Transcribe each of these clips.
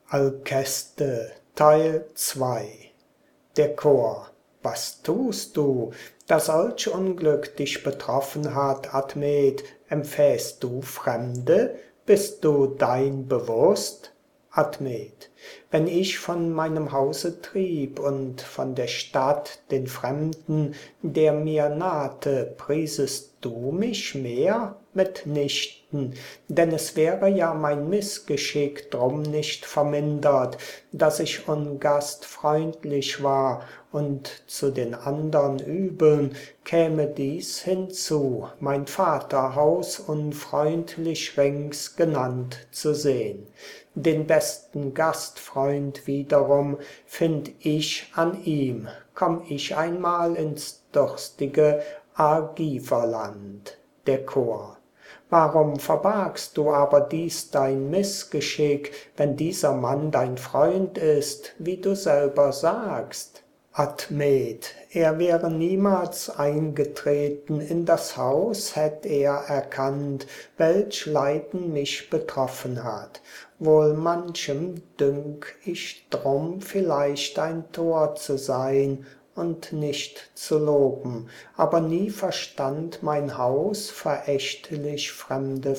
Alceste Teil 2. Der Chor. Was tust du, da solch Unglück dich betroffen hat, Admet? Empfähst du Fremde? Bist du dein bewusst? Admet. Wenn ich von meinem Hause trieb und von der Stadt den Fremden, der mir nahte, priesest du mich mehr? Mitnichten, denn es wäre ja mein Missgeschick drum nicht vermindert, dass ich ungastfreundlich war, und zu den andern Übeln käme dies hinzu, mein Vaterhaus unfreundlich rings genannt zu sehn. Den besten Gastfreund wiederum find ich an ihm, komm ich einmal ins durstige Argiverland. Der Chor. Warum verbargst du aber dies dein Missgeschick, wenn dieser Mann dein Freund ist, wie du selber sagst? Admet, er wäre niemals eingetreten in das Haus, hätt er erkannt, welch Leiden mich betroffen hat. Wohl manchem dünk ich drum vielleicht ein Tor zu sein und nicht zu loben, aber nie verstand mein Haus, verächtlich Fremde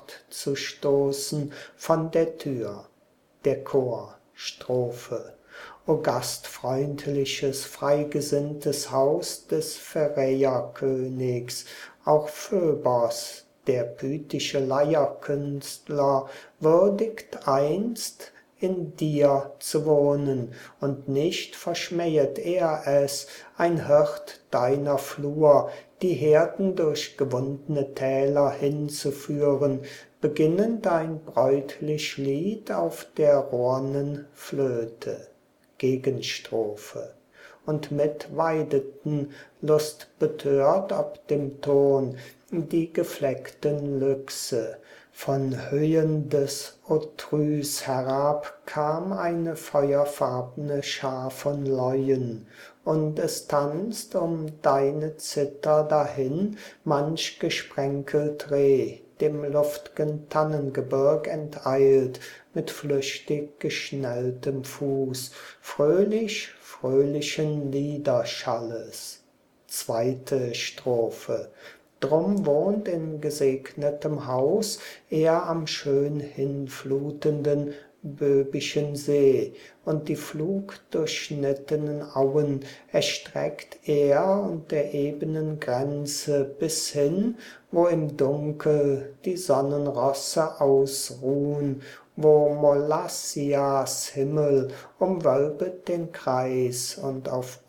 fortzustoßen von der Tür. Der Chor. Strophe. O gastfreundliches, freigesinntes Haus des Pheräerkönigs, auch Phöbos, der pythische Leierkünstler, würdigt einst in dir zu wohnen, und nicht verschmähet er es, ein Hirt deiner Flur, die Herden durch gewundene Täler hinzuführen, beginnend ein bräutlich Lied auf der rohrnen Flöte. Gegenstrophe. Und mit Weideten, lustbetört ob dem Ton, die gefleckten Lüchse. Von Höhen des Otrys herab kam eine feuerfarbne Schar von Leuen, und es tanzt um deine Zither dahin manch gesprenkelt Reh, dem luft'gen Tannengebirg enteilt, mit flüchtig geschnelltem Fuß, fröhlich fröhlichen Liederschalles. Zweite Strophe. Drum wohnt in gesegnetem Haus er am schön hinflutenden Böbischen See, und die flugdurchschnittenen Auen erstreckt er und der ebenen Grenze bis hin, wo im Dunkel die Sonnenrosse ausruhn, wo Molassias Himmel umwölbet den Kreis und auf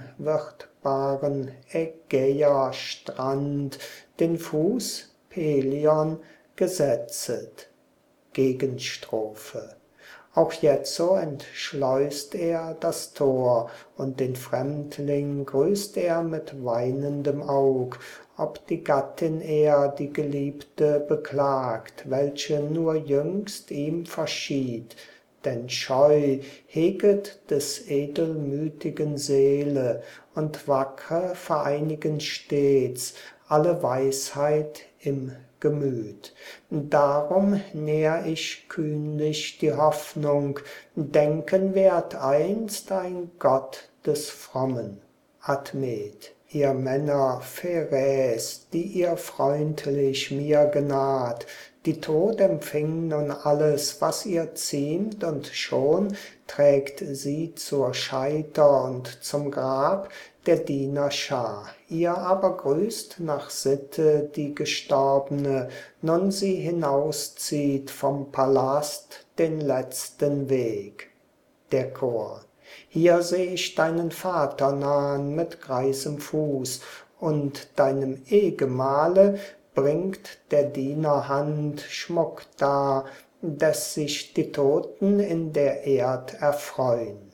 unwirtbaren Ägäer Strand den Fuß Pelion gesetzet. Gegenstrophe. Auch jetzo entschleust er das Tor, und den Fremdling grüßt er mit weinendem Aug, ob die Gattin er, die Geliebte, beklagt, welche nur jüngst ihm verschied. Denn Scheu heget des edelmütigen Seele, und Wackre vereinigen stets alle Weisheit im Gemüt. Darum nähr ich kühnlich die Hoffnung, denken werd einst ein Gott des Frommen. Admet. Ihr Männer Pheräs, die ihr freundlich mir genaht, die Tod empfing nun alles, was ihr ziemt, und schon trägt sie zur Scheiter und zum Grab der Diener Schar. Ihr aber grüßt nach Sitte die Gestorbene, nun sie hinauszieht vom Palast den letzten Weg. Der Chor. Hier seh ich deinen Vater nahn mit greisem Fuß, und deinem Ehgemahle bringt der Diener Hand Schmuck dar, des sich die Toten in der Erd erfreun.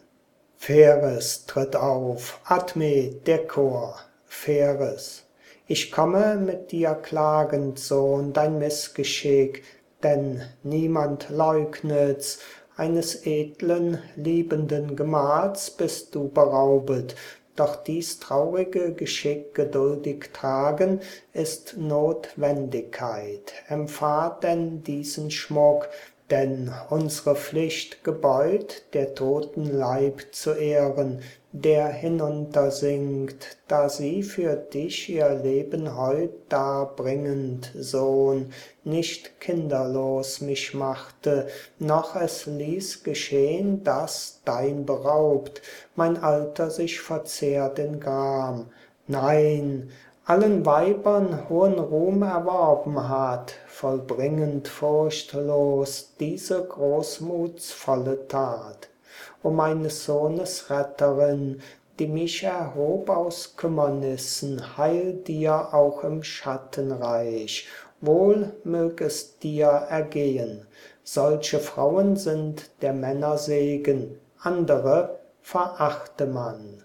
Pheres tritt auf, Admet, der Chor. Pheres. Ich komme mit dir klagend, Sohn, dein Missgeschick, denn niemand leugnet's, eines edlen, liebenden Gemahls bist du beraubet, doch dies traurige Geschick geduldig tragen ist Notwendigkeit. Empfahr denn diesen Schmuck, Denn unsere Pflicht gebeut, der toten Leib zu ehren, der hinuntersinkt, da sie für dich ihr Leben heut darbringend, Sohn, nicht kinderlos mich machte, noch es ließ geschehn, dass, dein beraubt, mein Alter sich verzehrt in Gram. Nein, allen Weibern hohen Ruhm erworben hat, vollbringend furchtlos diese großmutsvolle Tat. O meines Sohnes Retterin, die mich erhob aus Kümmernissen, heil dir auch im Schattenreich, wohl mög es dir ergehen. Solche Frauen sind der Männer Segen, andere verachte man.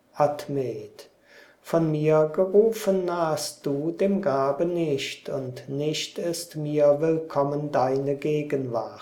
Admet. Von mir gerufen nahst du dem Grabe nicht, und nicht ist mir willkommen deine Gegenwart.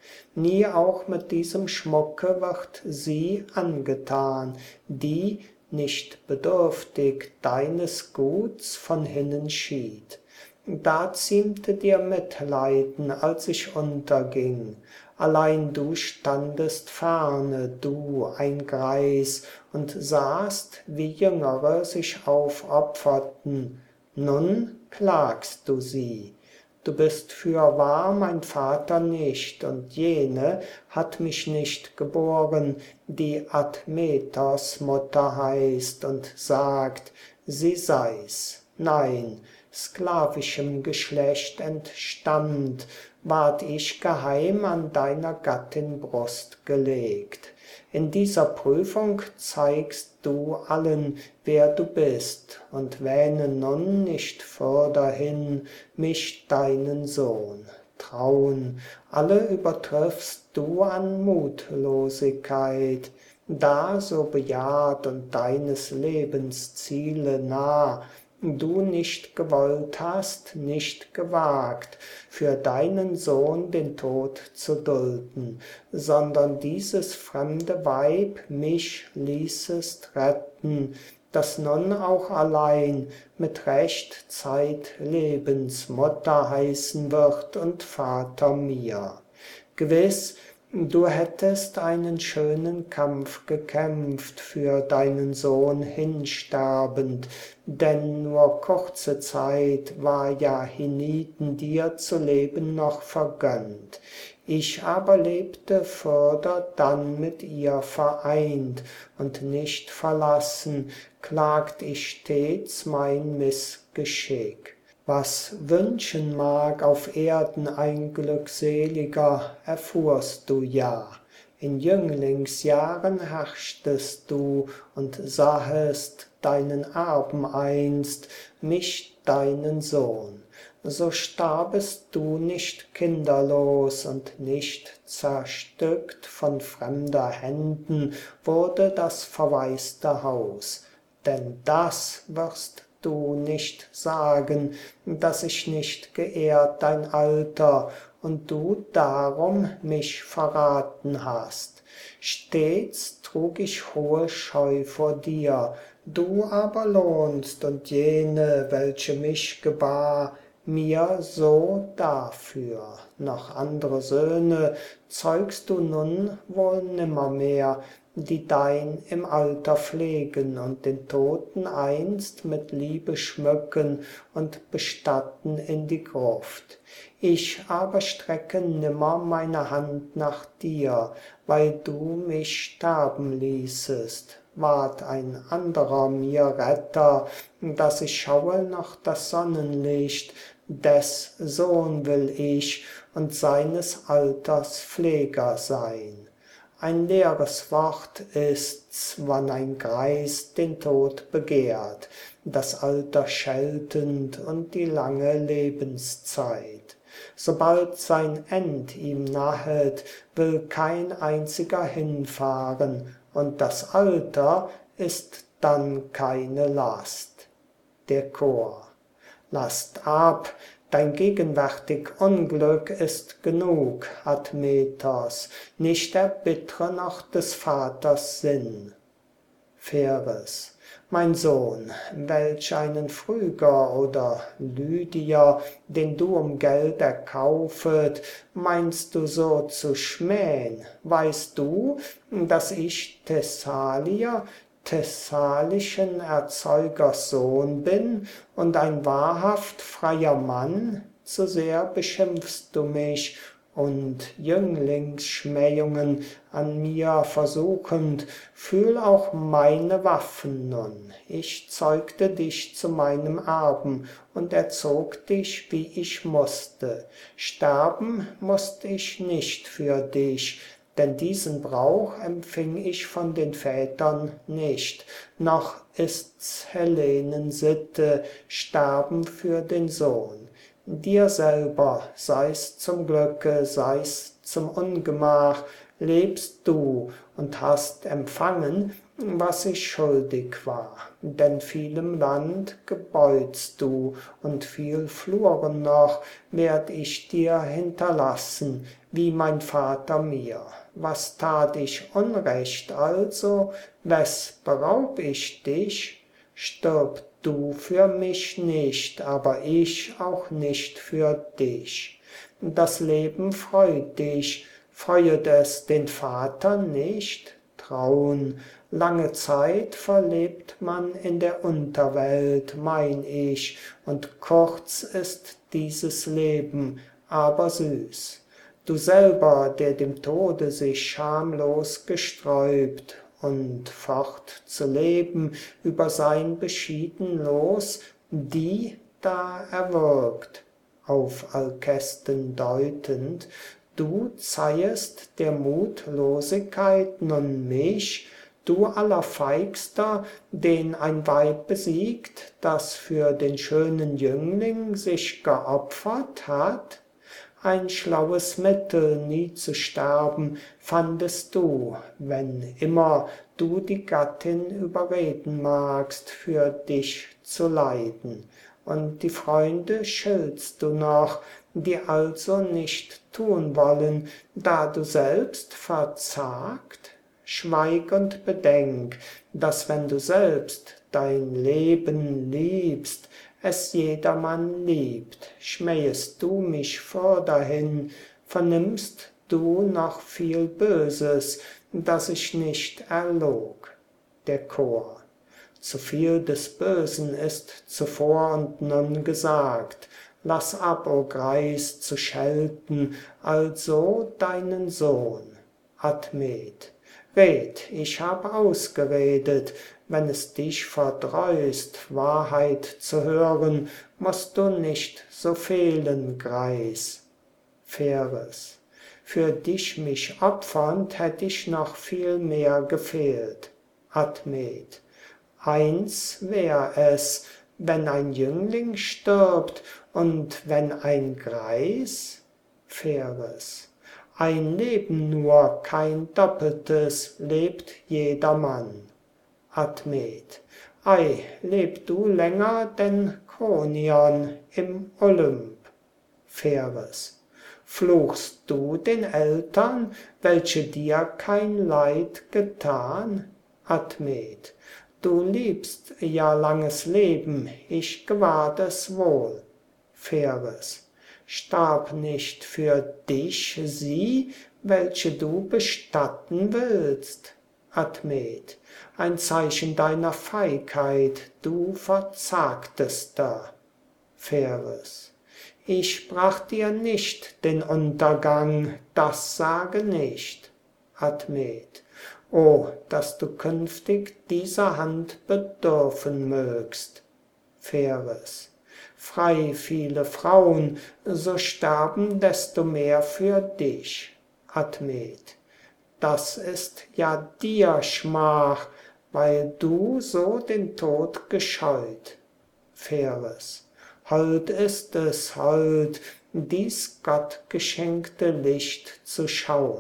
Nie auch mit diesem Schmucke wird sie angetan, die, nicht bedürftig deines Guts, von hinnen schied. Da ziemte dir Mitleiden, als ich unterging. Allein du standest ferne, du, ein Greis, und sahst, wie Jüngere sich aufopferten. Nun klagst du sie. Du bist fürwahr mein Vater nicht, und jene hat mich nicht geboren, die Admetos Mutter heißt und sagt, sie sei's. Nein, sklavischem Geschlecht entstammt, ward ich geheim an deiner Gattin Brust gelegt. In dieser Prüfung zeigst du allen, wer du bist, und wähne nun nicht fürderhin mich deinen Sohn. Traun, alle übertriffst du an Mutlosigkeit, da so bejahrt und deines Lebens Ziele nah, du nicht gewollt hast, nicht gewagt, für deinen Sohn den Tod zu dulden, sondern dieses fremde Weib mich ließest retten, das nun auch allein mit Recht zeitlebens Mutter heißen wird und Vater mir. Gewiss, du hättest einen schönen Kampf gekämpft, für deinen Sohn hinsterbend, denn nur kurze Zeit war ja hienieden dir zu leben noch vergönnt. Ich aber lebte fürder dann mit ihr vereint, und nicht verlassen klagt ich stets mein Missgeschick. Was wünschen mag auf Erden ein Glückseliger, erfuhrst du ja. In Jünglingsjahren herrschtest du und sahest deinen Erben einst, mich deinen Sohn. So starbest du nicht kinderlos und nicht zerstückt von fremder Händen wurde das verwaiste Haus. Denn das wirst du nicht sagen, dass ich nicht geehrt dein Alter und du darum mich verraten hast. Stets trug ich hohe Scheu vor dir, du aber lohnst und jene, welche mich gebar, mir so dafür. Noch andere Söhne zeugst du nun wohl nimmermehr, die dein im Alter pflegen und den Toten einst mit Liebe schmücken und bestatten in die Gruft. Ich aber strecke nimmer meine Hand nach dir, weil du mich sterben ließest. Ward ein anderer mir Retter, dass ich schaue noch das Sonnenlicht, des Sohn will ich und seines Alters Pfleger sein. Ein leeres Wort ist's, wann ein Greis den Tod begehrt, das Alter scheltend und die lange Lebenszeit. Sobald sein End ihm nahet, will kein einziger hinfahren, und das Alter ist dann keine Last. Der Chor. Lasst ab, dein gegenwärtig Unglück ist genug, Admetos, nicht erbittre noch des Vaters Sinn. Pheres. Mein Sohn, welch einen Phryger oder Lydier, den du um Geld erkaufet, meinst du so zu schmähn? Weißt du, dass ich Thessalier, thessalischen Erzeugers Sohn bin und ein wahrhaft freier Mann? Zu sehr beschimpfst du mich, und Jünglingsschmähungen an mir versuchend, fühl auch meine Waffen nun. Ich zeugte dich zu meinem Erben und erzog dich, wie ich musste. Sterben musste ich nicht für dich, denn diesen Brauch empfing ich von den Vätern nicht. Noch ist's Hellenen Sitte, sterben für den Sohn. Dir selber sei's zum Glücke, sei's zum Ungemach, lebst du und hast empfangen, was ich schuldig war. Denn vielem Land gebeutst du, und viel Fluren noch werd ich dir hinterlassen, wie mein Vater mir. Was tat ich Unrecht also? Wes beraub ich dich? Stirb du für mich nicht, aber ich auch nicht für dich. Das Leben freut dich, freuet es den Vater nicht? Traun, lange Zeit verlebt man in der Unterwelt, mein ich, und kurz ist dieses Leben, aber süß. Du selber, der dem Tode sich schamlos gesträubt, und fortzuleben über sein beschieden Los, die da erwürgt, auf Alkesten deutend, du zeihest der Mutlosigkeit nun mich, du Allerfeigster, den ein Weib besiegt, das für den schönen Jüngling sich geopfert hat? Ein schlaues Mittel, nie zu sterben, fandest du, wenn immer du die Gattin überreden magst, für dich zu leiden. Und die Freunde schiltst du noch, die also nicht tun wollen, da du selbst verzagt? Schweig und bedenk, dass wenn du selbst dein Leben liebst, es jedermann liebt. Schmähest du mich vordahin, vernimmst du noch viel Böses, das ich nicht erlog. Der Chor. Zu viel des Bösen ist zuvor und nun gesagt. Lass ab, o Greis, zu schelten, also deinen Sohn. Admet. Red, ich hab ausgeredet, wenn es dich verdreust, Wahrheit zu hören, musst du nicht so fehlen, Greis. Pheres. Für dich mich opfernd, hätt ich noch viel mehr gefehlt. Admet. Eins wär es, wenn ein Jüngling stirbt und wenn ein Greis? Pheres. Ein Leben nur, kein doppeltes, lebt jedermann. Admet. Ei, leb du länger denn Kronion im Olymp. Pheres. Fluchst du den Eltern, welche dir kein Leid getan? Admet. Du liebst ja langes Leben, ich gewahrt es wohl. Pheres. Starb nicht für dich sie, welche du bestatten willst? Admet. Ein Zeichen deiner Feigheit, du Verzagtester. Pheres. Ich brach dir nicht den Untergang, das sage nicht. Admet. O, dass du künftig dieser Hand bedürfen mögst. Pheres. Frei viele Frauen, so sterben desto mehr für dich. Admet. Das ist ja dir Schmach, weil du so den Tod gescheut. Pheres. Hold ist es, hold, dies gottgeschenkte Licht zu schauen.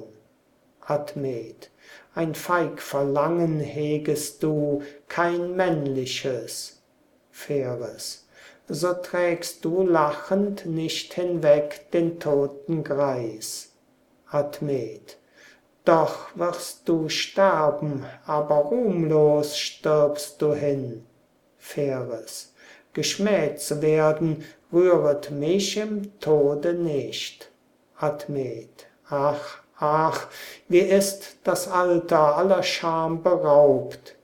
Admet. Ein feig Verlangen hegest du, kein männliches. Pheres. So trägst du lachend nicht hinweg den toten Greis. Admet. Doch wirst du sterben, aber ruhmlos stirbst du hin. Pheres: Geschmäht zu werden, rühret mich im Tode nicht. Admet: Ach, ach, wie ist das Alter aller Scham beraubt.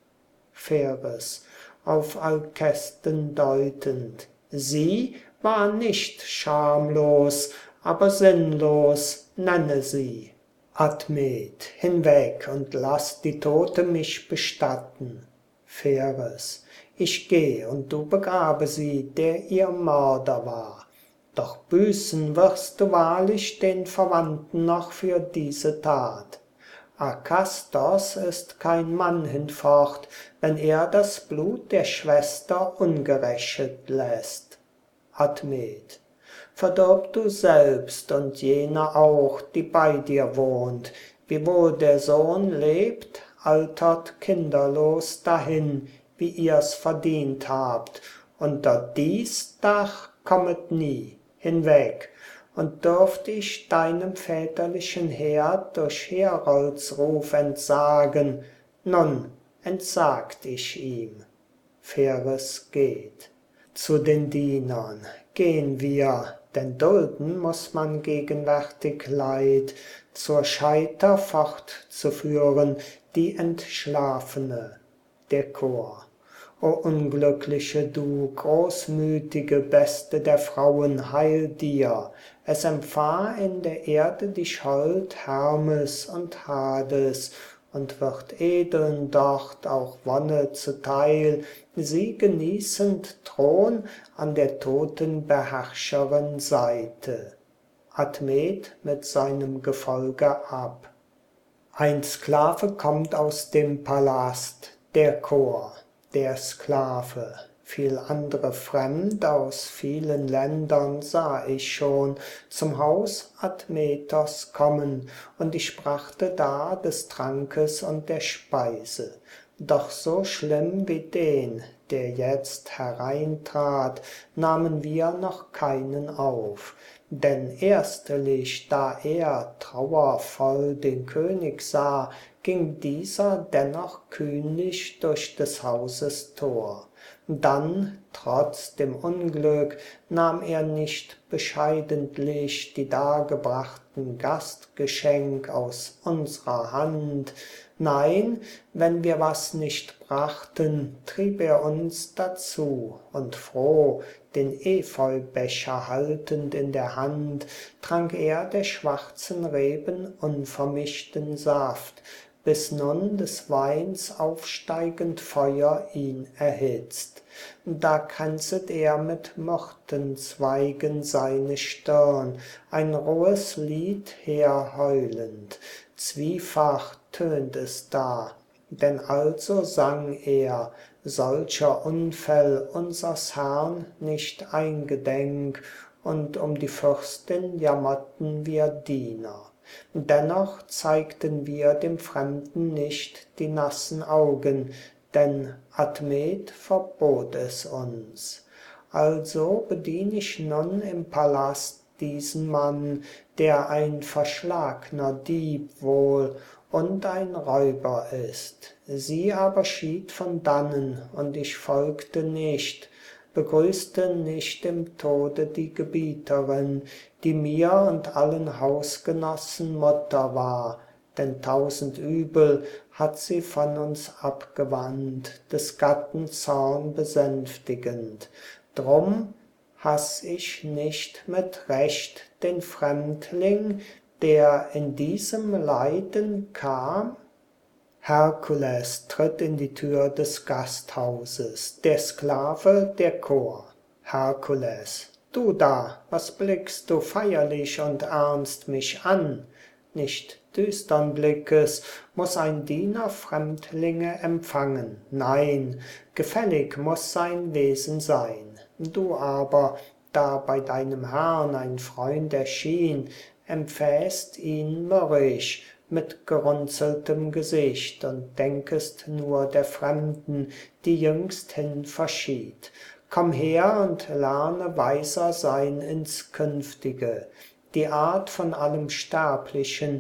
Pheres auf Alkesten deutend: Sie war nicht schamlos, aber sinnlos nenne sie. Admet: Hinweg und lass die Tote mich bestatten. Pheres: Ich geh und du begrabe sie, der ihr Mörder war. Doch büßen wirst du wahrlich den Verwandten noch für diese Tat. Akastos ist kein Mann hinfort, wenn er das Blut der Schwester ungerächet lässt. Admet: Verdirb du selbst und jene auch, die bei dir wohnt, wiewohl der Sohn lebt, altert kinderlos dahin, wie ihr's verdient habt, unter dies Dach kommet nie, hinweg, und dürft ich deinem väterlichen Herd durch Heroldsruf entsagen, nun entsagt ich ihm. Pheres geht. Zu den Dienern: Gehn wir, denn dulden muß man gegenwärtig Leid, zur Scheiter fortzuführen die Entschlafene. Der Chor: O unglückliche du, großmütige, beste der Frauen, heil dir! Es empfahl in der Erde dich hold Hermes und Hades, und wird edeln dort auch Wonne zuteil, sie genießend Thron an der toten Beherrscherin Seite. Admet mit seinem Gefolge ab. Ein Sklave kommt aus dem Palast. Der Chor: Der Sklave: Viel andere fremd aus vielen Ländern sah ich schon zum Haus Admetos kommen, und ich brachte dar des Trankes und der Speise. Doch so schlimm wie den, der jetzt hereintrat, nahmen wir noch keinen auf. Denn erstlich, da er trauervoll den König sah, ging dieser dennoch kühnlich durch des Hauses Tor. Dann, trotz dem Unglück, nahm er nicht bescheidentlich die dargebrachten Gastgeschenk aus unserer Hand. Nein, wenn wir was nicht brachten, trieb er uns dazu, und froh, den Epheubecher haltend in der Hand, trank er der schwarzen Reben unvermischten Saft, bis nun des Weins aufsteigend Feuer ihn erhitzt. Da kränzet er mit Myrtenzweigen seine Stirn, ein rohes Lied herheulend. Zwiefach tönt es da, denn also sang er: Solcher Unfäll unsers Herrn nicht eingedenk, und um die Fürstin jammerten wir Diener. Dennoch zeigten wir dem Fremden nicht die nassen Augen, denn Admet verbot es uns. Also bedien ich nun im Palast diesen Mann, der ein verschlagner Dieb wohl und ein Räuber ist. Sie aber schied von dannen, und ich folgte nicht, begrüßte nicht im Tode die Gebieterin, die mir und allen Hausgenossen Mutter war, denn 1000 Übel hat sie von uns abgewandt, des Gatten Zorn besänftigend. Drum haß ich nicht mit Recht den Fremdling, der in diesem Leiden kam. Herkules tritt in die Tür des Gasthauses, der Sklave, der Chor. Herkules: Du da, was blickst du feierlich und ernst mich an? Nicht düstern Blickes muß ein Diener Fremdlinge empfangen, nein, gefällig muß sein Wesen sein. Du aber, da bei deinem Herrn ein Freund erschien, empfähst ihn mürrisch, mit gerunzeltem Gesicht, und denkest nur der Fremden, die jüngsthin verschied. Komm her und lerne weiser sein ins Künftige. Die Art von allem Sterblichen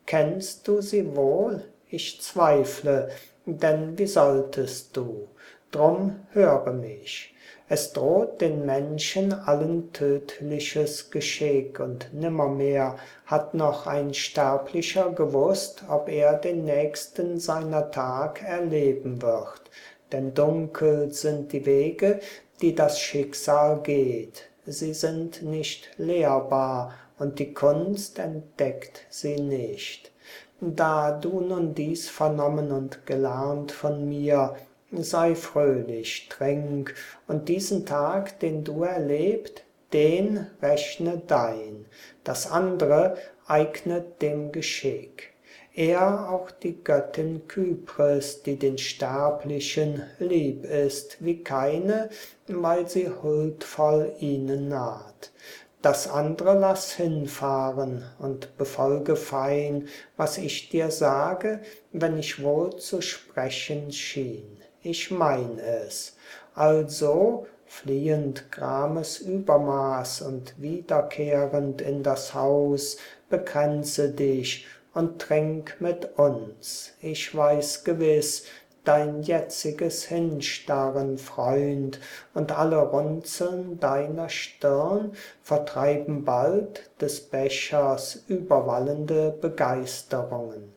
Kennst du sie wohl? Ich zweifle, denn wie solltest du? Drum höre mich. Es droht den Menschen allen tödliches Geschick, und nimmermehr hat noch ein Sterblicher gewusst, ob er den nächsten seiner Tag erleben wird. Denn dunkel sind die Wege, die das Schicksal geht. Sie sind nicht lehrbar, und die Kunst entdeckt sie nicht. Da du nun dies vernommen und gelernt von mir, sei fröhlich, trink, und diesen Tag, den du erlebt, den rechne dein. Das andere eignet dem Geschick. Er auch die Göttin Kypris, die den Sterblichen lieb ist wie keine, weil sie huldvoll ihnen naht. Das andere lass hinfahren und befolge fein, was ich dir sage, wenn ich wohl zu sprechen schien. Ich mein es. Also, fliehend Grames Übermaß und wiederkehrend in das Haus, bekränze dich und trink mit uns. Ich weiß gewiss, dein jetziges Hinstarren, Freund, und alle Runzeln deiner Stirn vertreiben bald des Bechers überwallende Begeisterungen.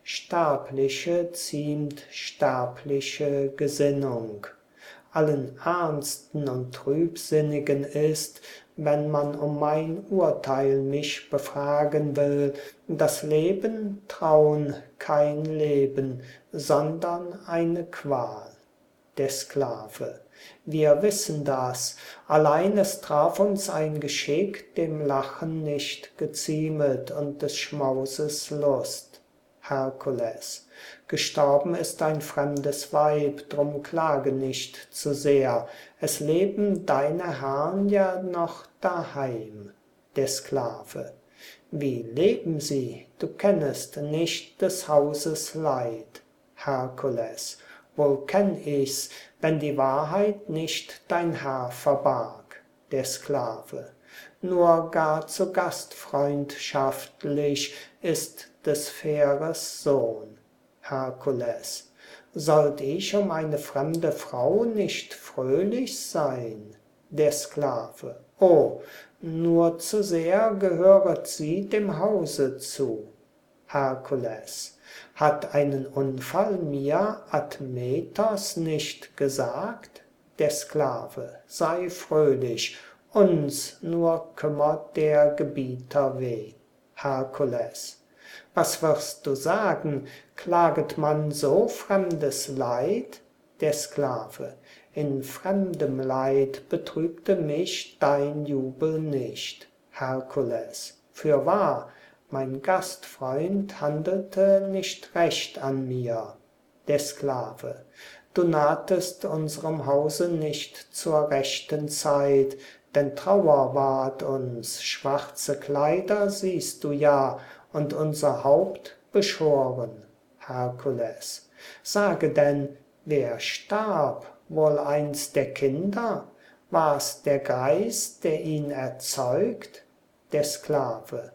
Sterbliche ziemt sterbliche Gesinnung. Allen Ernsten und Trübsinnigen ist, wenn man um mein Urteil mich befragen will, das Leben Traun kein Leben, sondern eine Qual. Der Sklave: Wir wissen das, allein es traf uns ein Geschick, dem Lachen nicht geziemet und des Schmauses Lust. Herkules: Gestorben ist ein fremdes Weib, drum klage nicht zu sehr, es leben deine Herrn ja noch daheim. Der Sklave: Wie leben sie? Du kennest nicht des Hauses Leid. Herkules: Wohl kenn ich's, wenn die Wahrheit nicht dein Herr verbarg. Der Sklave: Nur gar zu gastfreundschaftlich ist des Pheres Sohn. Herkules: Sollt ich um eine fremde Frau nicht fröhlich sein? Der Sklave: Oh, nur zu sehr gehöret sie dem Hause zu. Herkules: Hat einen Unfall mir Admetos nicht gesagt? Der Sklave: Sei fröhlich, uns nur kümmert der Gebieter weh. Herkules: Was wirst du sagen? Klaget man so fremdes Leid? Der Sklave: In fremdem Leid betrübte mich dein Jubel nicht. Herkules: Fürwahr, mein Gastfreund handelte nicht recht an mir. Der Sklave: Du nahtest unserem Hause nicht zur rechten Zeit, denn Trauer ward uns, schwarze Kleider siehst du ja, und unser Haupt beschoren. Herkules: Sage denn, wer starb? Wohl eins der Kinder? War's der Greis, der ihn erzeugt? Der Sklave: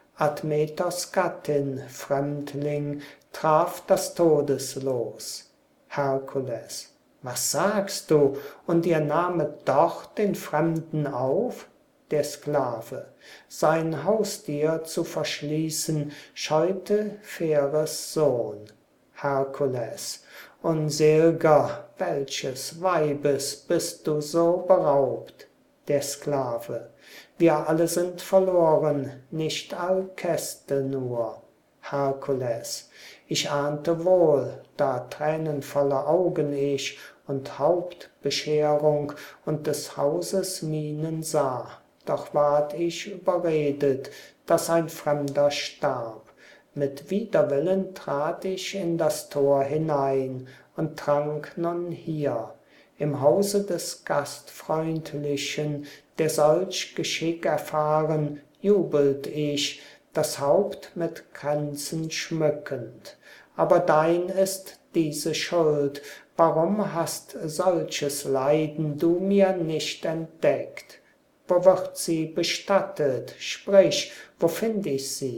Admetos Gattin, Fremdling, traf das Todeslos. Herkules: Was sagst du? Und ihr nahmet doch den Fremden auf? Der Sklave: Sein Haustier zu verschließen, scheute Pheres Sohn. Herkules: Unsel'ger, welches Weibes bist du so beraubt? Der Sklave: Wir alle sind verloren, nicht Alkeste nur. Herkules: Ich ahnte wohl, da tränenvolle Augen ich und Hauptbescherung und des Hauses Mienen sah. Doch ward ich überredet, dass ein Fremder starb. Mit Widerwillen trat ich in das Tor hinein und trank nun hier, im Hause des Gastfreundlichen, der solch Geschick erfahren, jubelt ich, das Haupt mit Kränzen schmückend. Aber dein ist diese Schuld, warum hast solches Leiden du mir nicht entdeckt? Wo wird sie bestattet? Sprich, wo find ich sie?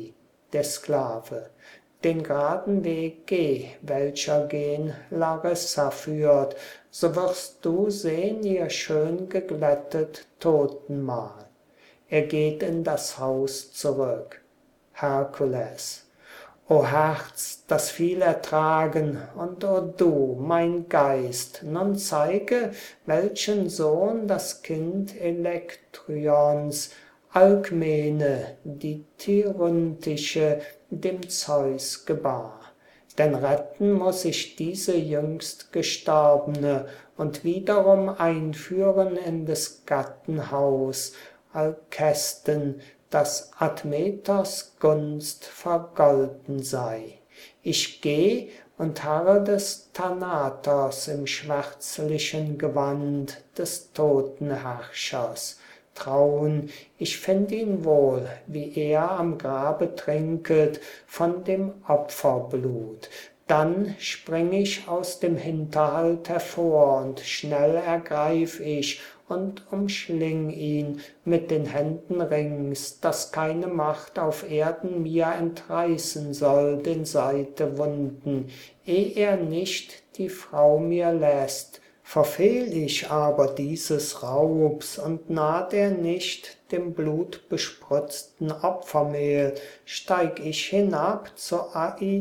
der Sklave. Den geraden Weg geh, welcher gen Larissa führt, so wirst du sehn ihr schön geglättet Totenmahl. Er geht in das Haus zurück. Herkules: O Herz, das viel ertragen, und o du, mein Geist, nun zeige, welchen Sohn das Kind Elektryons, Alkmene, die Tirynthische, dem Zeus gebar. Denn retten muß ich diese jüngst Gestorbene und wiederum einführen in des Gatten Haus, Alkesten, dass Admetos Gunst vergolten sei. Ich geh und harre des Thanatos im schwärzlichen Gewand des Totenherrschers. Traun, ich find ihn wohl, wie er am Grabe trinket von dem Opferblut. Dann spring ich aus dem Hinterhalt hervor und schnell ergreif ich und umschling ihn mit den Händen rings, dass keine Macht auf Erden mir entreißen soll den Seitewunden, er nicht die Frau mir lässt. Verfehl ich aber dieses Raubs und naht er nicht dem blutbespritzten Opfermehl, steig ich hinab zu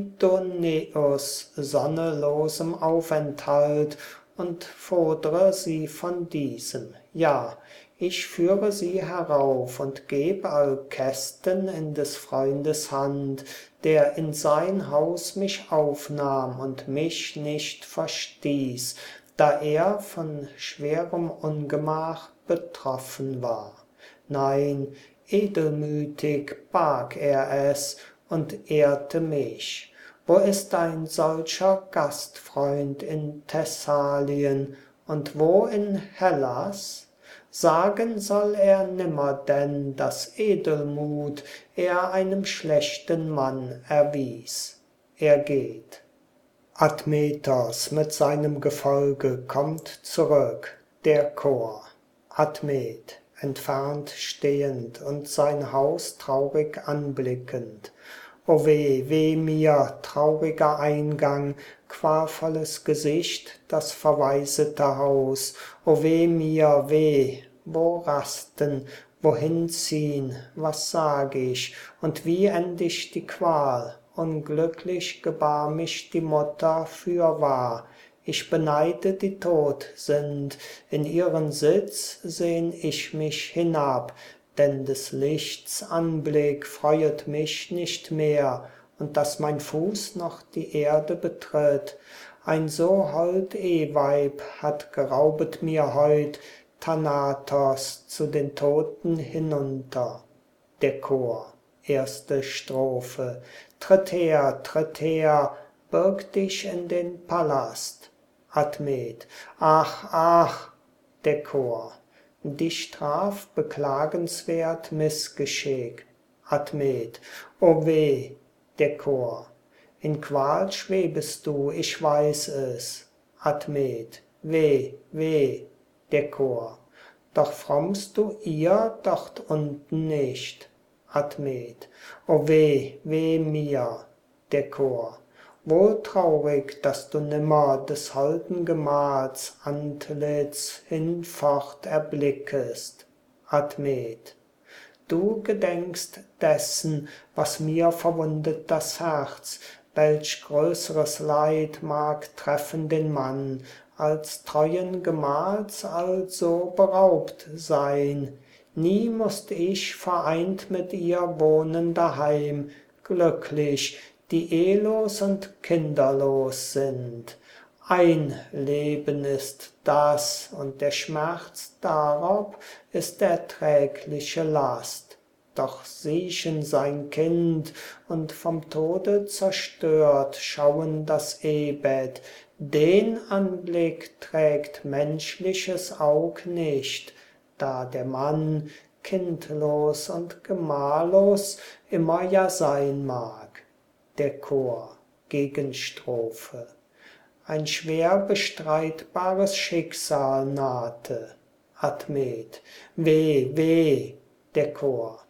Aidoneus sonnelosem Aufenthalt und fordre sie von diesem. Ja, ich führe sie herauf und geb Alkesten in des Freundes Hand, der in sein Haus mich aufnahm und mich nicht verstieß, da er von schwerem Ungemach betroffen war. Nein, edelmütig barg er es und ehrte mich. Wo ist ein solcher Gastfreund in Thessalien und wo in Hellas? Sagen soll er nimmer denn, dass Edelmut er einem schlechten Mann erwies. Er geht. Admetos mit seinem Gefolge kommt zurück, der Chor. Admet, entfernt stehend und sein Haus traurig anblickend. O weh, weh mir, trauriger Eingang, qualvolles Gesicht, das verwaisete Haus. O weh mir, weh, wo rasten, wohin ziehn, was sag ich, und wie end ich die Qual? Unglücklich gebar mich die Mutter fürwahr. Ich beneide die tot sind, in ihren Sitz sehn ich mich hinab, denn des Lichts Anblick freuet mich nicht mehr, und dass mein Fuß noch die Erde betritt. Ein so hold Ehweib hat geraubet mir heut Thanatos zu den Toten hinunter. Der Chor. Erste Strophe. Tritt her, birg dich in den Palast. Admet. Ach, ach, der Chor. Dich traf beklagenswert Missgeschick. Admet. O weh, der Chor. In Qual schwebest du, ich weiß es. Admet. Weh, weh, der Chor. Doch frommst du ihr dort unten nicht. Admet. O weh, weh mir, der Chor. Wohl traurig, dass du nimmer des holden Gemahls Antlitz hinfort erblickest. Admet. Du gedenkst dessen, was mir verwundet das Herz, welch größeres Leid mag treffen den Mann, als treuen Gemahls also beraubt sein. Nie mußt ich vereint mit ihr wohnen daheim, glücklich, die ehelos und kinderlos sind. Ein Leben ist das, und der Schmerz darob ist erträgliche Last. Doch siechen sein Kind und vom Tode zerstört schauen das Ehbett, den Anblick trägt menschliches Aug nicht, da der Mann kindlos und gemahllos immer ja sein mag. Der Chor. Gegenstrophe. Ein schwer bestreitbares Schicksal nahte. Admet. Weh, weh, der Chor.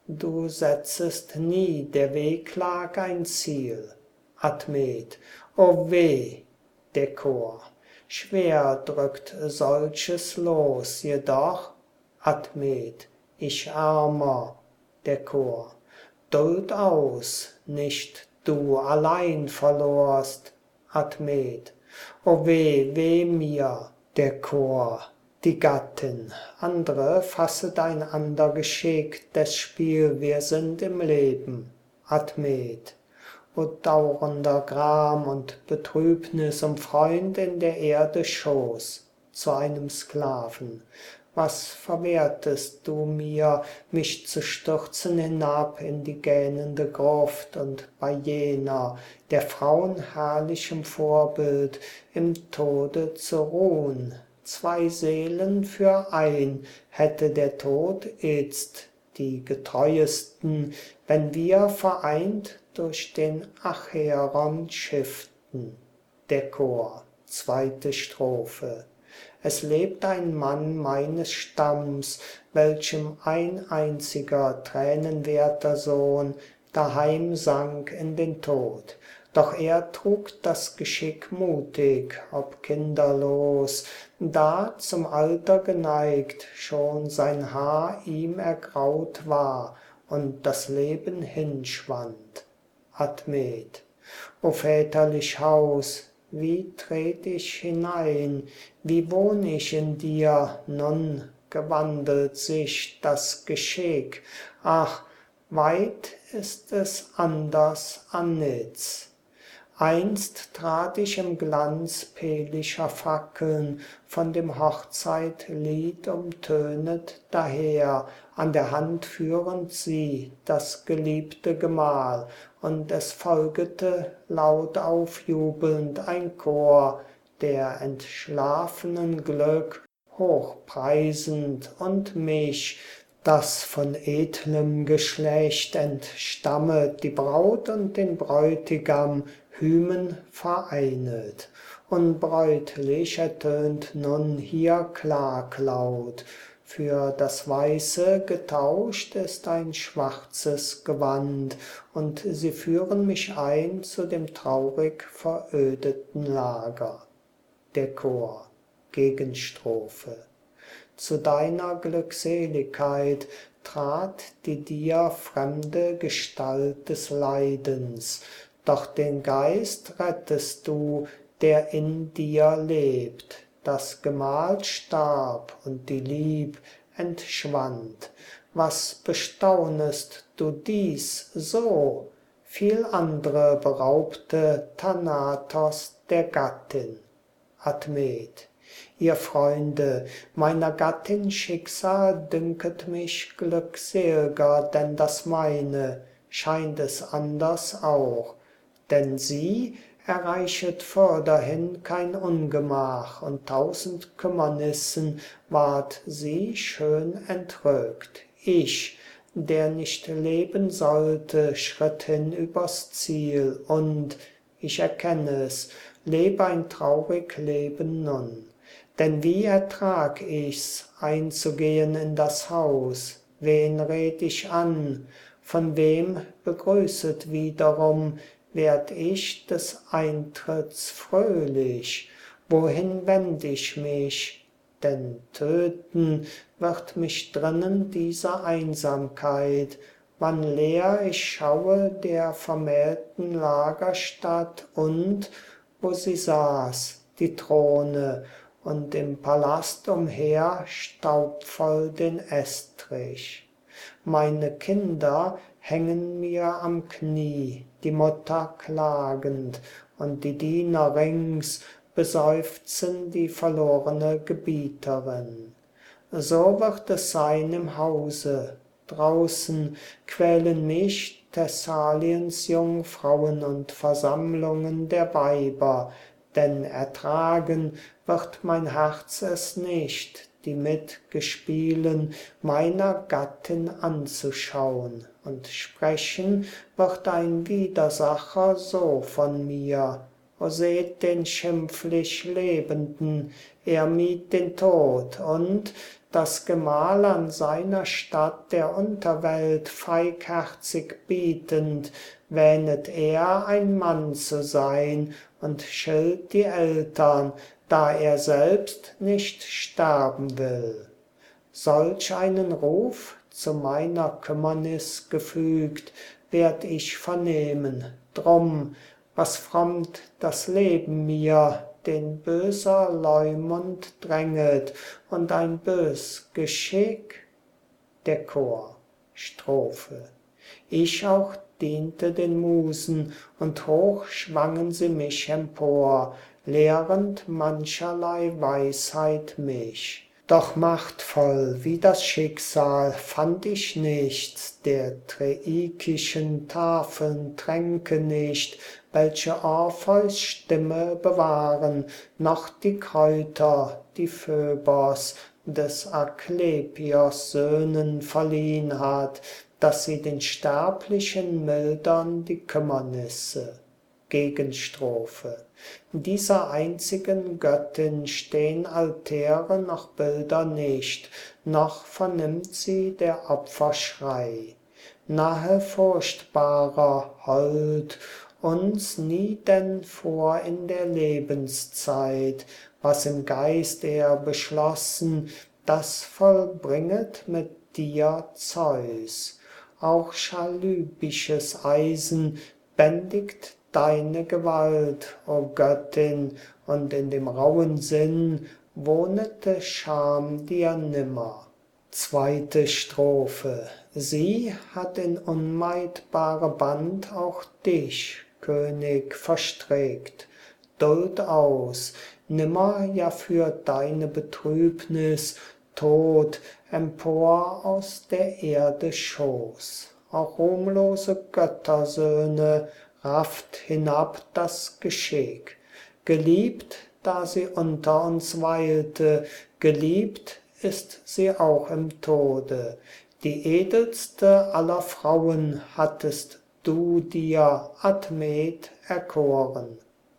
du setzest nie der Weglag ein Ziel. Admet, o weh, der Chor, schwer drückt solches los, jedoch, Admet, ich Armer, der Chor, duld aus, nicht du allein verlorst, Admet, o weh, weh mir, der Chor, die Gattin, andre fasset einander Geschick, des Spiel, wir sind im Leben, Admet, o dauernder Gram und Betrübnis um Freund in der Erde Schoß, zu einem Sklaven, was verwehrtest du mir, mich zu stürzen hinab in die gähnende Gruft und bei jener, der Frauen herrlichem Vorbild, im Tode zu ruhn? Zwei Seelen für ein hätte der Tod itzt, die getreuesten, wenn wir vereint durch den Acheron schifften. Der Chor, zweite Strophe. Es lebt ein Mann meines Stamms, welchem ein einziger tränenwerter Sohn daheim sank in den Tod. Doch er trug das Geschick mutig, ob kinderlos, da zum Alter geneigt schon sein Haar ihm ergraut war und das Leben hinschwand. Admet, o väterlich Haus, wie tret ich hinein, wie wohn ich in dir, nun gewandelt sich das Geschick, ach, weit ist es anders anitz. Einst trat ich im Glanz pelischer Fackeln, von dem Hochzeitlied umtönet daher, an der Hand führend sie, das geliebte Gemahl, und es folgete laut aufjubelnd ein Chor, der entschlafenen Glück hochpreisend und mich, das von edlem Geschlecht entstammet, die Braut und den Bräutigam Hymen vereinet. Unbräutlich ertönt nun hier Klaglaut, für das Weiße getauscht ist ein schwarzes Gewand, und sie führen mich ein zu dem traurig verödeten Lager. Der Chor, Gegenstrophe. Zu deiner Glückseligkeit trat die dir fremde Gestalt des Leidens, doch den Geist rettest du, der in dir lebt. Das Gemahl starb und die Lieb entschwand. Was bestaunest du dies so? Viel andre beraubte Thanatos der Gattin. Admet, ihr Freunde, meiner Gattin Schicksal dünket mich glücksel'ger, denn das meine, scheint es anders auch. Denn sie erreichet fürderhin kein Ungemach, und tausend Kümmernissen ward sie schön entrückt. Ich, der nicht leben sollte, schritt hin übers Ziel, und, ich erkenn es, leb ein traurig Leben nun. Denn wie ertrag ich's, einzugehen in das Haus? Wen red ich an? Von wem begrüßet wiederum werd ich des Eintritts fröhlich? Wohin wend ich mich? Denn töten wird mich drinnen dieser Einsamkeit, wann leer ich schaue der vermählten Lagerstatt und, wo sie saß, die Throne, und im Palast umher staubvoll den Estrich. Meine Kinder hängen mir am Knie, die Mutter klagend, und die Diener rings beseufzen die verlorene Gebieterin. So wird es sein im Hause, draußen quälen mich Thessaliens Jungfrauen und Versammlungen der Weiber, denn ertragen wird mein Herz es nicht, die Mitgespielen meiner Gattin anzuschauen, und sprechen wird ein Widersacher so von mir: O seht den schimpflich Lebenden, er mied den Tod, und das Gemahl an seiner statt der Unterwelt feigherzig bietend, wähnet er ein Mann zu sein und schilt die Eltern, da er selbst nicht sterben will. Solch einen Ruf, zu meiner Kümmernis gefügt, werd ich vernehmen, drum, was frommt das Leben mir, den böser Leumund dränget und ein bös Geschick? Der Chor, Strophe. Ich auch diente den Musen, und hoch schwangen sie mich empor, lehrend mancherlei Weisheit mich. Doch machtvoll wie das Schicksal fand ich nichts, der treikischen Tafeln Tränke nicht, welche Orpheus Stimme bewahren, noch die Kräuter, die Phöbos des Asklepios Söhnen verliehen hat, dass sie den Sterblichen mildern die Kümmernisse. Gegenstrophe. Dieser einzigen Göttin stehn Altäre noch Bilder nicht, noch vernimmt sie der Opferschrei. Nahe furchtbarer, hold, uns nie denn vor in der Lebenszeit, was im Geist er beschlossen, das vollbringet mit dir Zeus. Auch chalybisches Eisen bändigt deine Gewalt, o Göttin, und in dem rauen Sinn wohnete Scham dir nimmer. Zweite Strophe. Sie hat in unmeidbare Band auch dich, König, verstrickt. Duld aus, nimmer ja für deine Betrübnis, Tod, empor aus der Erde Schoß. Auch ruhmlose Göttersöhne rafft hinab das Geschick. Geliebt, da sie unter uns weilte, geliebt ist sie auch im Tode. Die edelste aller Frauen hattest du dir, Admet, erkoren.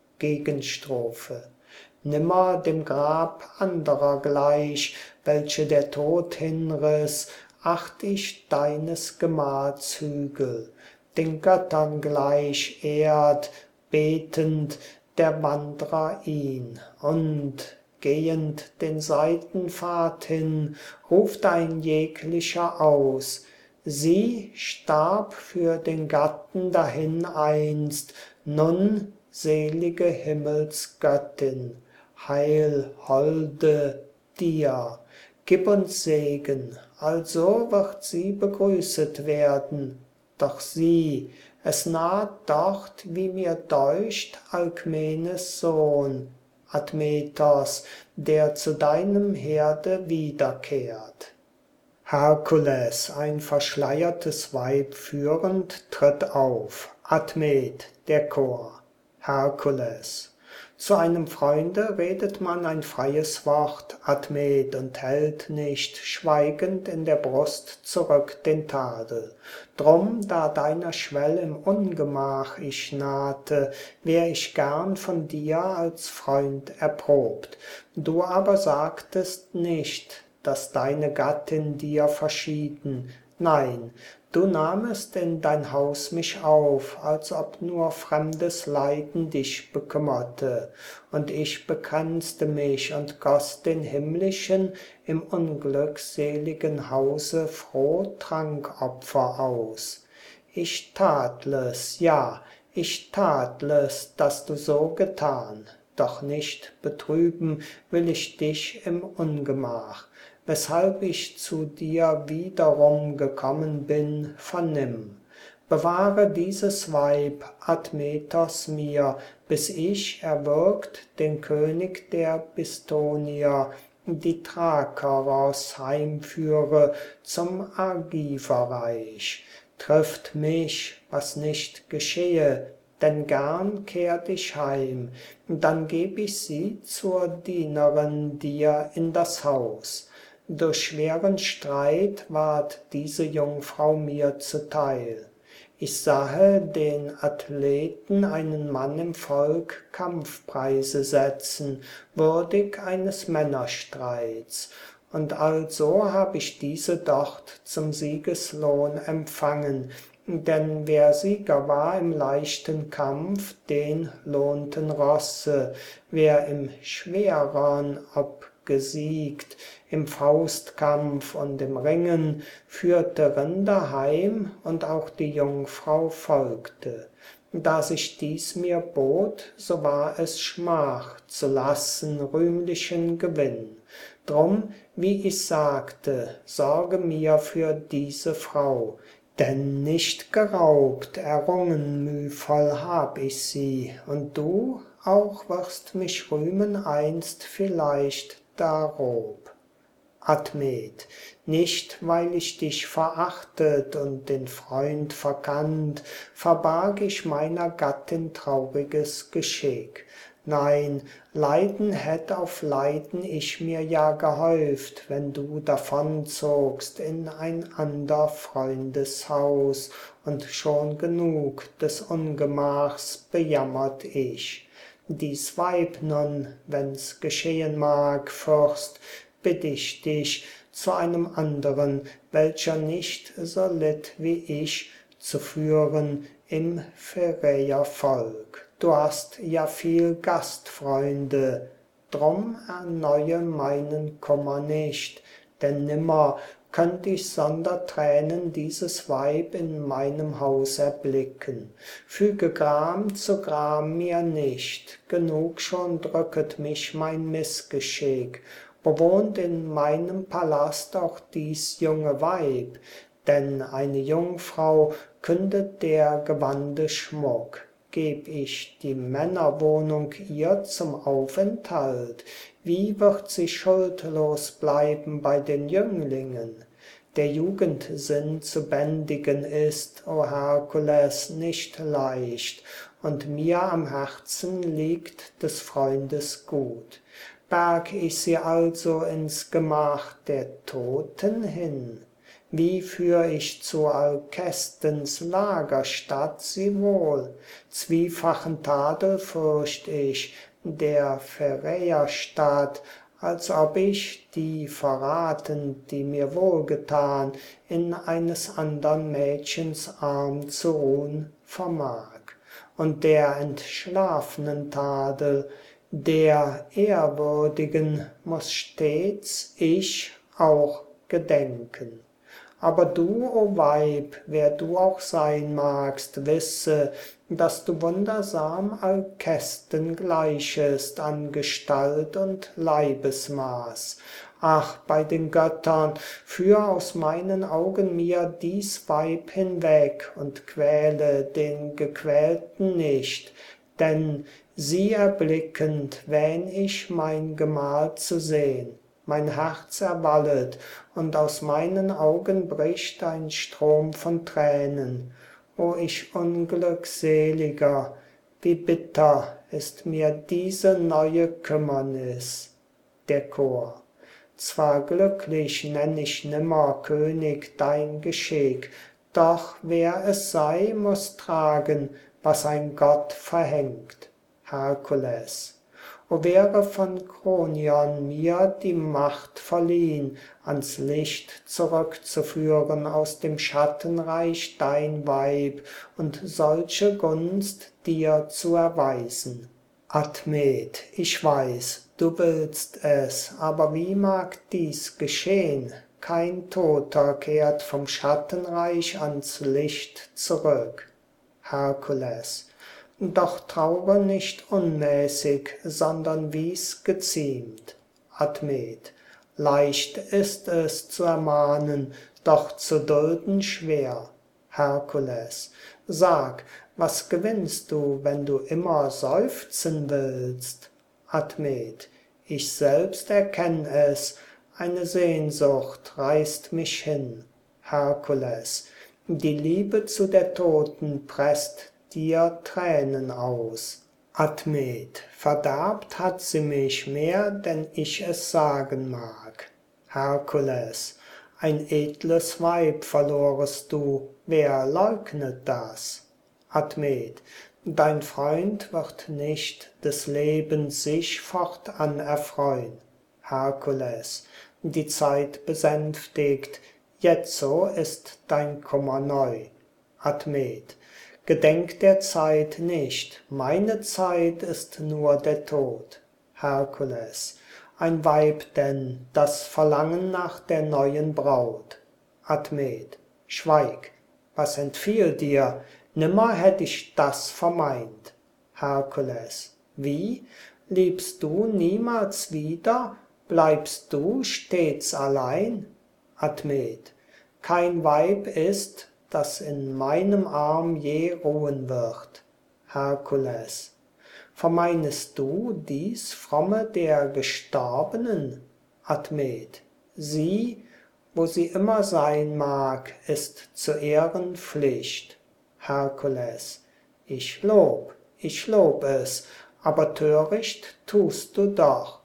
Gegenstrophe. Nimmer dem Grab anderer gleich, welche der Tod hinriss, acht ich deines Gemahls Hügel. Den Göttern gleich ehrt, betend, der Wandrer ihn, und, gehend den Seitenpfad hin, ruft ein jeglicher aus. Sie starb für den Gatten dahin einst, nun, selige Himmelsgöttin, Heil, Holde, dir, gib uns Segen, also wird sie begrüßet werden. Doch sieh, es naht dort, wie mir deucht, Alkmenes Sohn, Admetos, der zu deinem Herde wiederkehrt. Herkules, ein verschleiertes Weib führend, tritt auf. Admet, der Chor. Herkules. Zu einem Freunde redet man ein freies Wort, Admet, und hält nicht schweigend in der Brust zurück den Tadel. Drum, da deiner Schwell im Ungemach ich nahte, wär ich gern von dir als Freund erprobt. Du aber sagtest nicht, dass deine Gattin dir verschieden. Nein, du nahmest in dein Haus mich auf, als ob nur fremdes Leiden dich bekümmerte. Und ich bekränzte mich und goss den himmlischen, im unglückseligen Hause froh Trankopfer aus. Ich tadles, ja, ich tadles, dass du so getan. Doch nicht betrüben will ich dich im Ungemach. Weshalb ich zu dir wiederum gekommen bin, vernimm. Bewahre dieses Weib, Admetos, mir, bis ich erwürgt den König der Bistonier, die Thrakeros heimführe zum Argiverreich. Trifft mich, was nicht geschehe, denn gern kehrt ich heim, dann geb ich sie zur Dienerin dir in das Haus. Durch schweren Streit ward diese Jungfrau mir zuteil. Ich sahe den Athleten einen Mann im Volk Kampfpreise setzen, würdig eines Männerstreits. und also hab ich diese dort zum Siegeslohn empfangen, denn wer Sieger war im leichten Kampf, den lohnten Rosse, wer im schwerern obgesiegt, im Faustkampf und im Ringen, führte Rinder heim und auch die Jungfrau folgte. Da sich dies mir bot, so war es Schmach zu lassen rühmlichen Gewinn. Drum, wie ich sagte, sorge mir für diese Frau, denn nicht geraubt, errungen mühvoll hab ich sie, und du auch wirst mich rühmen einst vielleicht darob. Admet, nicht weil ich dich verachtet und den Freund verkannt, verbarg ich meiner Gattin trauriges Geschick. Nein, Leiden hätt auf Leiden ich mir ja gehäuft, wenn du davonzogst in ein ander Freundes Haus, und schon genug des Ungemachs bejammert ich. Dies Weib nun, wenn's geschehen mag, Fürst, bitt ich dich, zu einem anderen, welcher nicht so litt wie ich, zu führen im Pheräervolk. Du hast ja viel Gastfreunde, drum erneue meinen Kummer nicht, denn nimmer könnt ich sonder Tränen dieses Weib in meinem Haus erblicken. Füge Gram zu Gram mir nicht, genug schon drücket mich mein Missgeschick, bewohnt in meinem Palast auch dies junge Weib, denn eine Jungfrau kündet der Gewande Schmuck. Geb ich die Männerwohnung ihr zum Aufenthalt, wie wird sie schuldlos bleiben bei den Jünglingen? Der Jugendsinn zu bändigen ist, o Herkules, nicht leicht, und mir am Herzen liegt des Freundes Gut. Berg ich sie also ins Gemach der Toten hin? Wie führ ich zu Alkestens Lagerstatt sie wohl? Zwiefachen Tadel fürcht ich der Pheräerstadt, als ob ich, die verraten, die mir wohlgetan, in eines andern Mädchens Arm zu ruhn vermag. Und der entschlafenen Tadel, der Ehrwürdigen muß stets ich auch gedenken. Aber du, o Weib, wer du auch sein magst, wisse, dass du wundersam Alkesten gleichest an Gestalt und Leibesmaß. Ach, bei den Göttern, führ aus meinen Augen mir dies Weib hinweg und quäle den Gequälten nicht, denn sie erblickend wähn ich mein Gemahl zu sehn. Mein Herz erwallet, und aus meinen Augen bricht ein Strom von Tränen. O ich Unglückseliger, wie bitter ist mir diese neue Kümmernis. Der Chor. Zwar glücklich nenn ich nimmer, König, dein Geschick, doch wer es sei, muß tragen, was ein Gott verhängt. Herkules. O wäre von Kronion mir die Macht verliehn, ans Licht zurückzuführen aus dem Schattenreich dein Weib und solche Gunst dir zu erweisen. Admet, ich weiß, du willst es, aber wie mag dies geschehn? Kein Toter kehrt vom Schattenreich ans Licht zurück. Herkules. Doch traure nicht unmäßig, sondern wie's geziemt. Admet. Leicht ist es zu ermahnen, doch zu dulden schwer. Herkules. Sag, was gewinnst du, wenn du immer seufzen willst? Admet. Ich selbst erkenn es, eine Sehnsucht reißt mich hin. Herkules. Die Liebe zu der Toten presst dir Tränen aus. Admet, verderbt hat sie mich mehr, denn ich es sagen mag. Herkules, ein edles Weib verlorest du, wer leugnet das? Admet, dein Freund wird nicht des Lebens sich fortan erfreun. Herkules, die Zeit besänftigt, jetzo ist dein Kummer neu. Admet. Gedenk der Zeit nicht, meine Zeit ist nur der Tod. Herkules. Ein Weib denn, das Verlangen nach der neuen Braut. Admet. Schweig, was entfiel dir? Nimmer hätt ich das vermeint. Herkules. Wie? Liebst du niemals wieder? Bleibst du stets allein? Admet. Kein Weib ist, das in meinem Arm je ruhen wird. Herkules. Vermeinest du dies Fromme der Gestorbenen? Admet. Sie, wo sie immer sein mag, ist zu Ehren Pflicht. Herkules. Ich lob es, aber töricht tust du doch.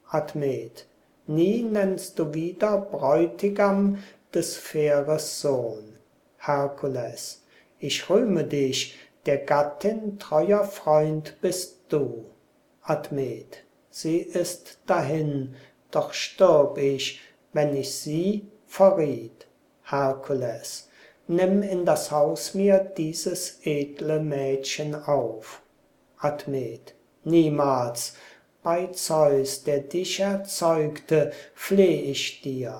Admet. Nie nennst du wieder Bräutigam des Pheres Sohn. Herkules. Ich rühme dich, der Gattin treuer Freund bist du. Admet. Sie ist dahin, doch stürb ich, wenn ich sie verriet. Herkules. Nimm in das Haus mir dieses edle Mädchen auf. Admet. Niemals. Bei Zeus, der dich erzeugte, fleh ich dir.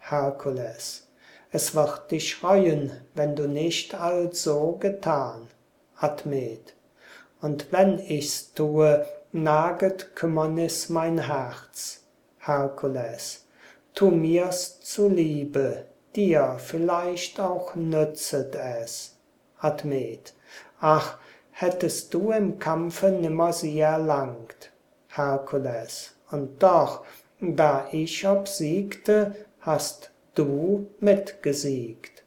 Herkules. Es wird dich reuen, wenn du nicht also getan. Admet. Und wenn ich's tue, naget Kümmernis mein Herz. Herkules. Tu mir's zuliebe, dir vielleicht auch nützet es. Admet. Ach, hättest du im Kampfe nimmer sie erlangt. Herkules. Und doch, da ich obsiegte, hast du mitgesiegt.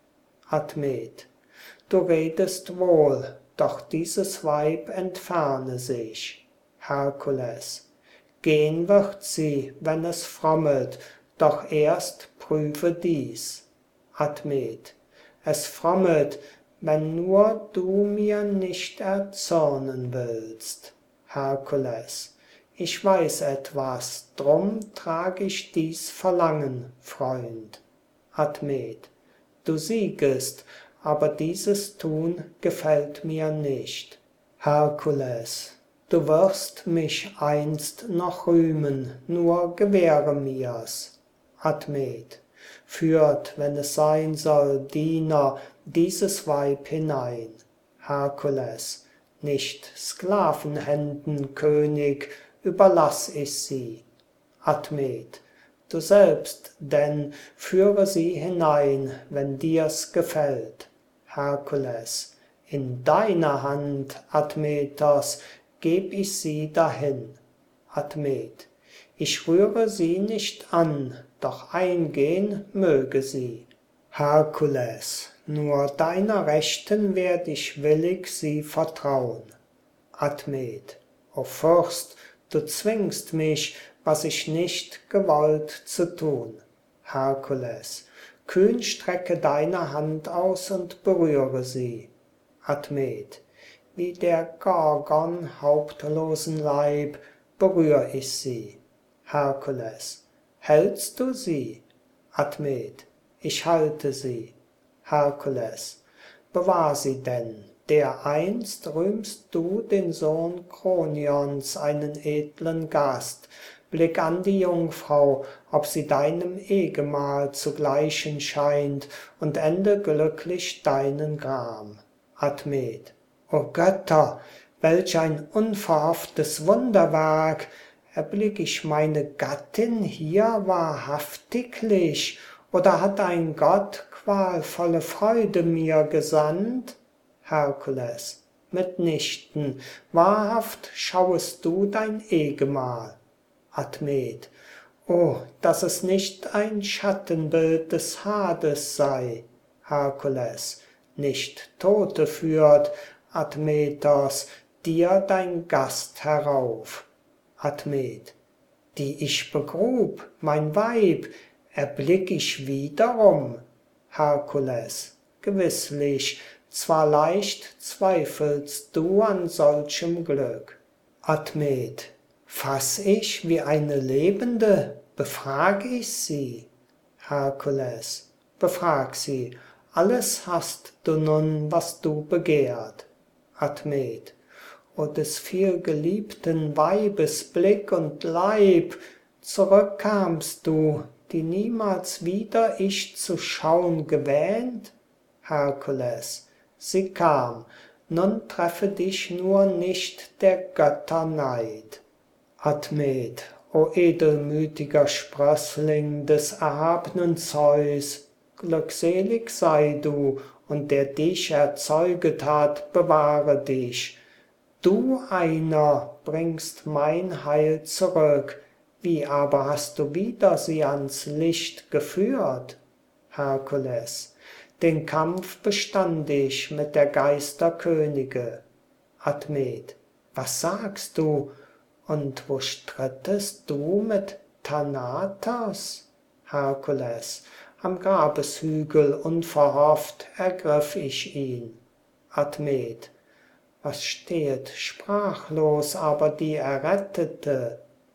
Admet. Du redest wohl, doch dieses Weib entferne sich. Herkules. Gehn wird sie, wenn es frommet, doch erst prüfe dies. Admet. Es frommet, wenn nur du mir nicht erzürnen willst. Herkules. Ich weiß etwas, drum trag ich dies Verlangen, Freund. Admet. Du siegest, aber dieses Tun gefällt mir nicht. Herkules. Du wirst mich einst noch rühmen, nur gewähre mir's. Admet. Führt, wenn es sein soll, Diener, dieses Weib hinein. Herkules. Nicht Sklavenhänden, König, überlass ich sie. Admet. Du selbst denn führe sie hinein, wenn dir's gefällt. Herkules. In deiner Hand, Admetos, geb ich sie dahin. Admet. Ich rühre sie nicht an, doch eingehn möge sie. Herkules. Nur deiner Rechten werd ich willig sie vertrauen. Admet. O Fürst, du zwingst mich, was ich nicht gewollt zu tun. Herkules. Kühn strecke deine Hand aus und berühre sie. Admet. Wie der Gorgon hauptlosen Leib berühr ich sie. Herkules. Hältst du sie? Admet. Ich halte sie. Herkules. Bewahr sie denn, dereinst rühmst du den Sohn Kronions, einen edlen Gast. Blick an die Jungfrau, ob sie deinem Ehgemahl zu gleichen scheint, und ende glücklich deinen Gram. Admet. O Götter, welch ein unverhofftes Wunderwerk! Erblick ich meine Gattin hier wahrhaftiglich, oder hat ein Gott qualvolle Freude mir gesandt? Herkules. Mitnichten, wahrhaft schauest du dein Ehgemahl. Admet. O, dass es nicht ein Schattenbild des Hades sei. Herkules. Nicht Tote führt, Admetos, dir dein Gast herauf. Admet. Die ich begrub, mein Weib, erblick ich wiederum. Herkules. Gewisslich, zwar leicht zweifelst du an solchem Glück. Admet. Fass ich wie eine Lebende, Befrag ich sie? Herkules: Befrag sie, alles hast du nun, was du begehrt. Admet: O des vielgeliebten Weibes Blick und Leib, zurückkamst du, die niemals wieder ich zu schaun gewähnt? Herkules: Sie kam, nun treffe dich nur nicht der Götter Neid. Admet: O edelmütiger Sprössling des erhabnen Zeus, glückselig sei du, und der dich erzeuget hat, bewahre dich. Du einer bringst mein Heil zurück, wie aber hast du wieder sie ans Licht geführt? Herkules: Den Kampf bestand ich mit der Geister Könige. Admet: Was sagst du? Und wo strittest du mit Thanatos? Herkules: Am Grabeshügel unverhofft ergriff ich ihn. Admet: Was stehet sprachlos aber die Errettete?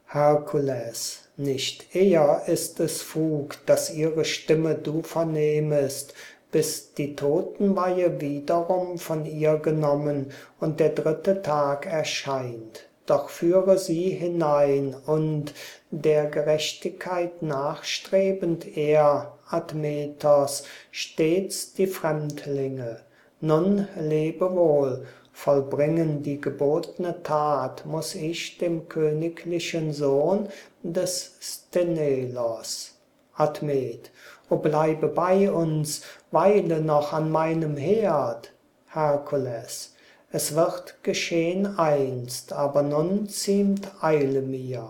Herkules: Nicht eher ist es Fug, dass ihre Stimme du vernehmest, bis die Totenweihe wiederum von ihr genommen und der dritte Tag erscheint. Doch führe sie hinein und, der Gerechtigkeit nachstrebend er, Admetos, stets die Fremdlinge. Nun lebe wohl, vollbringen die gebotene Tat muß ich dem königlichen Sohn des Sthenelos. Admet: O bleibe bei uns, weile noch an meinem Herd. Herkules: Es wird geschehn einst, aber nun ziemt Eile mir.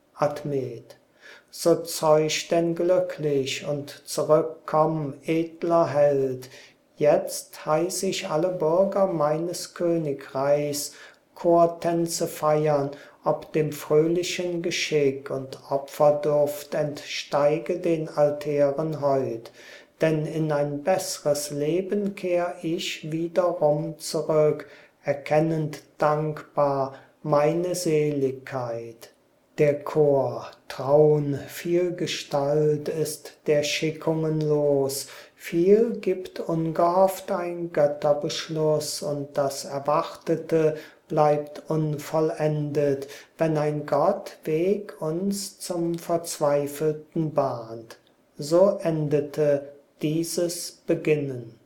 Admet: So zeuch denn glücklich und zurückkomm, edler Held. Jetzt heiß ich alle Bürger meines Königreichs Chortänze feiern, ob dem fröhlichen Geschick, und Opferduft entsteige den Altären heut. Denn in ein bessres Leben kehr ich wiederum zurück, erkennend dankbar meine Seligkeit. Der Chor: Traun, Vielgestalt ist der Schickungen los, viel gibt ungehofft ein Götterbeschluss, und das Erwartete bleibt unvollendet, wenn ein Gott Weg uns zum Verzweifelten bahnt. So endete dieses Beginnen.